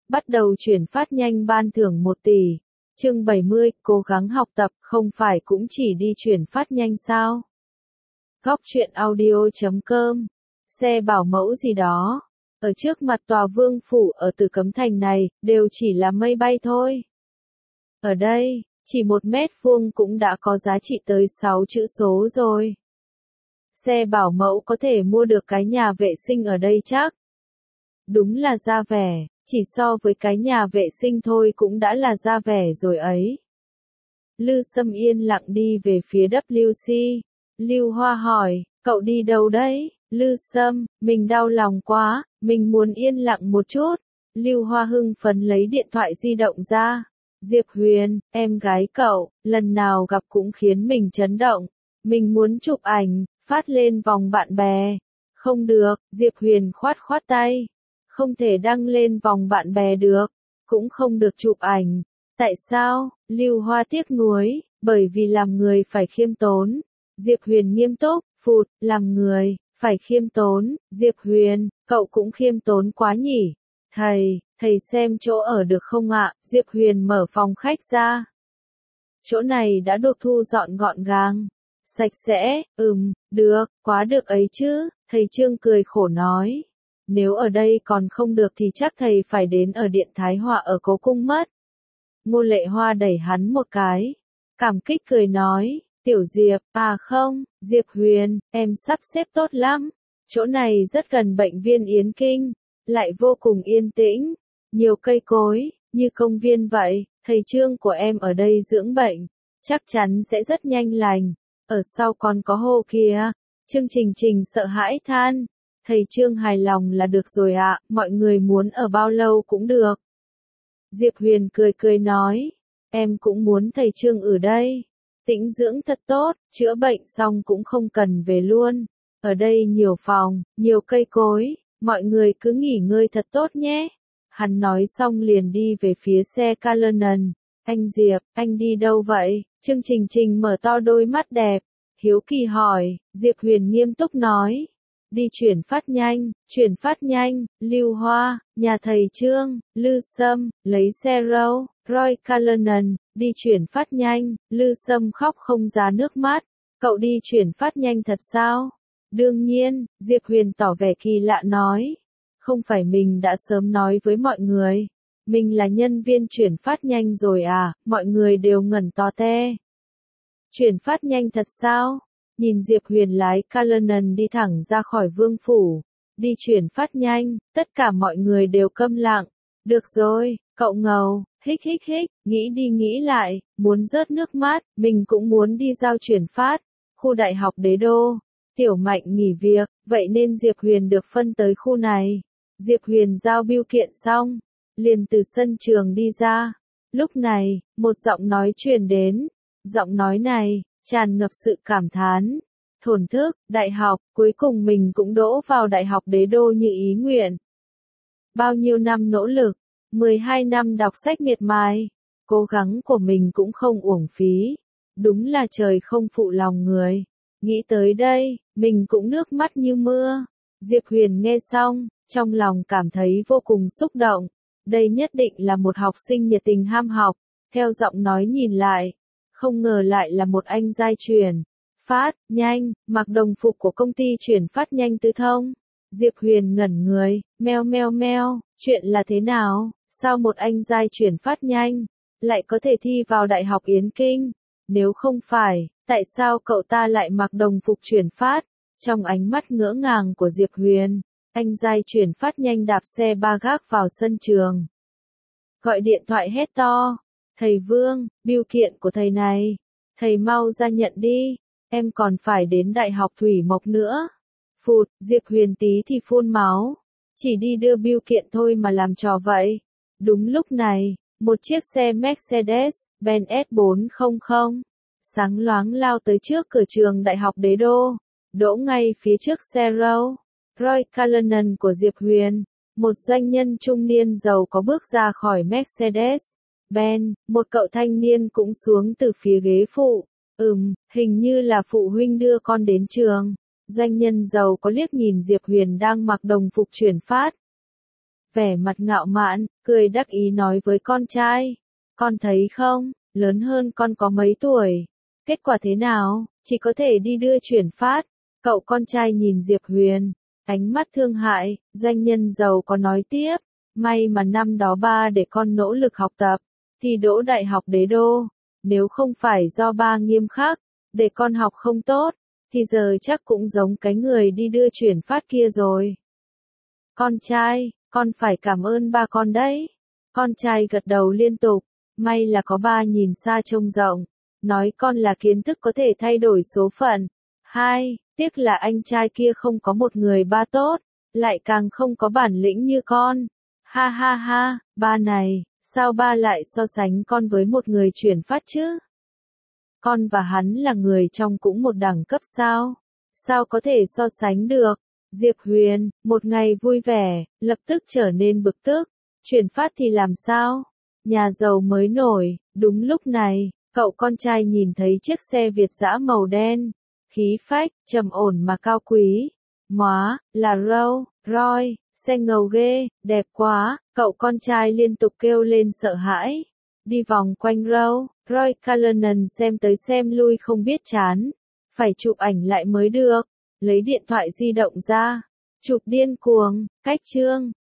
Bắt đầu chuyển phát nhanh ban thưởng 1 tỷ. Chương 70, cố gắng học tập, không phải cũng chỉ đi chuyển phát nhanh sao? Góc truyện audio.com. Xe bảo mẫu gì đó. Ở trước mặt tòa vương phủ ở Tử Cấm Thành này, đều chỉ là mây bay thôi. Ở đây, chỉ 1 mét vuông cũng đã có giá trị tới 6 chữ số rồi. Xe bảo mẫu có thể mua được cái nhà vệ sinh ở đây chắc. Đúng là ra vẻ, chỉ so với cái nhà vệ sinh thôi cũng đã là ra vẻ rồi ấy. Lư Sâm yên lặng đi về phía WC. Lưu Hoa hỏi, cậu đi đâu đấy? Lư Sâm, mình đau lòng quá, mình muốn yên lặng một chút. Lưu Hoa hưng phấn lấy điện thoại di động ra. Diệp Huyền, em gái cậu, lần nào gặp cũng khiến mình chấn động. Mình muốn chụp ảnh, phát lên vòng bạn bè. Không được, Diệp Huyền khoát khoát tay. Không thể đăng lên vòng bạn bè được, cũng không được chụp ảnh. Tại sao? Lưu Hoa tiếc nuối, bởi vì làm người phải khiêm tốn. Diệp Huyền nghiêm túc, phụt, làm người, phải khiêm tốn. Diệp Huyền, cậu cũng khiêm tốn quá nhỉ. Thầy xem chỗ ở được không ạ? Diệp Huyền mở phòng khách ra. Chỗ này đã được thu dọn gọn gàng, sạch sẽ, được, quá được ấy chứ, thầy Trương cười khổ nói. Nếu ở đây còn không được thì chắc thầy phải đến ở Điện Thái Hòa ở Cố Cung mất. Ngô Lệ Hoa đẩy hắn một cái. Cảm kích cười nói, Tiểu Diệp, không, Diệp Huyền, em sắp xếp tốt lắm. Chỗ này rất gần bệnh viện Yến Kinh, lại vô cùng yên tĩnh, nhiều cây cối, như công viên vậy. Thầy Trương của em ở đây dưỡng bệnh, chắc chắn sẽ rất nhanh lành. Ở sau còn có hồ kìa. Trương Trình Trình sợ hãi than. Thầy Trương hài lòng là được rồi ạ, mọi người muốn ở bao lâu cũng được. Diệp Huyền cười cười nói, em cũng muốn thầy Trương ở đây. Tĩnh dưỡng thật tốt, chữa bệnh xong cũng không cần về luôn. Ở đây nhiều phòng, nhiều cây cối, mọi người cứ nghỉ ngơi thật tốt nhé. Hắn nói xong liền đi về phía xe Cullinan. Anh Diệp, anh đi đâu vậy? Trương Trình Trình mở to đôi mắt đẹp, hiếu kỳ hỏi. Diệp Huyền nghiêm túc nói, đi chuyển phát nhanh, Lưu Hoa, nhà thầy Trương, Lư Sâm, lấy xe Roy Cullinan, đi chuyển phát nhanh. Lư Sâm khóc không ra nước mắt. Cậu đi chuyển phát nhanh thật sao? Đương nhiên, Diệp Huyền tỏ vẻ kỳ lạ nói. Không phải mình đã sớm nói với mọi người. Mình là nhân viên chuyển phát nhanh rồi à, mọi người đều ngẩn to te. Chuyển phát nhanh thật sao? Nhìn Diệp Huyền lái Cullinan đi thẳng ra khỏi vương phủ. Đi chuyển phát nhanh, tất cả mọi người đều câm lặng. Được rồi, cậu ngầu, hích, nghĩ đi nghĩ lại, muốn rớt nước mắt, mình cũng muốn đi giao chuyển phát. Khu đại học Đế Đô. Tiểu Mạnh nghỉ việc, vậy nên Diệp Huyền được phân tới khu này. Diệp Huyền giao bưu kiện xong, liền từ sân trường đi ra. Lúc này, một giọng nói truyền đến. Giọng nói này tràn ngập sự cảm thán, thổn thức. Đại học, cuối cùng mình cũng đỗ vào Đại học Đế Đô như ý nguyện. Bao nhiêu năm nỗ lực, 12 năm đọc sách miệt mài, cố gắng của mình cũng không uổng phí. Đúng là trời không phụ lòng người. Nghĩ tới đây, mình cũng nước mắt như mưa. Diệp Huyền nghe xong, trong lòng cảm thấy vô cùng xúc động. Đây nhất định là một học sinh nhiệt tình ham học. Theo giọng nói nhìn lại, không ngờ lại là một anh giai chuyển phát nhanh, mặc đồng phục của công ty chuyển phát nhanh Tư Thông. Diệp Huyền ngẩn người, meo, chuyện là thế nào? Sao một anh giai chuyển phát nhanh lại có thể thi vào Đại học Yến Kinh? Nếu không phải, tại sao cậu ta lại mặc đồng phục chuyển phát? Trong ánh mắt ngỡ ngàng của Diệp Huyền, anh giai chuyển phát nhanh đạp xe ba gác vào sân trường. Gọi điện thoại hét to, thầy Vương, bưu kiện của thầy này, thầy mau ra nhận đi, em còn phải đến Đại học Thủy Mộc nữa. Phụt, Diệp Huyền tí thì phun máu, chỉ đi đưa bưu kiện thôi mà làm trò vậy. Đúng lúc này, một chiếc xe Mercedes-Benz S400, sáng loáng lao tới trước cửa trường Đại học Đế Đô, đỗ ngay phía trước xe Roy Cullinan của Diệp Huyền. Một doanh nhân trung niên giàu có bước ra khỏi Mercedes-Benz, một cậu thanh niên cũng xuống từ phía ghế phụ. Hình như là phụ huynh đưa con đến trường. Doanh nhân giàu có liếc nhìn Diệp Huyền đang mặc đồng phục chuyển phát. vẻ mặt ngạo mạn, cười đắc ý nói với con trai. Con thấy không, lớn hơn con có mấy tuổi. Kết quả thế nào, chỉ có thể đi đưa chuyển phát. Cậu con trai nhìn Diệp Huyền, ánh mắt thương hại, doanh nhân giàu có nói tiếp. May mà năm đó ba để con nỗ lực học tập, thì đỗ đại học Đế Đô. Nếu không phải do ba nghiêm khắc, để con học không tốt, thì giờ chắc cũng giống cái người đi đưa chuyển phát kia rồi. Con trai, con phải cảm ơn ba con đấy. Con trai gật đầu liên tục, may là có ba nhìn xa trông rộng, nói con là kiến thức có thể thay đổi số phận. Hai, tiếc là anh trai kia không có một người ba tốt, lại càng không có bản lĩnh như con. Ha ha ha, ba này, sao ba lại so sánh con với một người chuyển phát chứ? Con và hắn là người trong cũng một đẳng cấp sao? Sao có thể so sánh được? Diệp Huyền, một ngày vui vẻ, lập tức trở nên bực tức. Chuyển phát thì làm sao? Nhà giàu mới nổi, đúng lúc này, cậu con trai nhìn thấy chiếc xe Việt dã màu đen. Khí phách, trầm ổn mà cao quý. Móa, là Rolls Royce, xe ngầu ghê, đẹp quá, cậu con trai liên tục kêu lên sợ hãi. Đi vòng quanh Rolls Royce Cullinan xem tới xem lui không biết chán. Phải chụp ảnh lại mới được. Lấy điện thoại di động ra. Chụp điên cuồng, cách chương.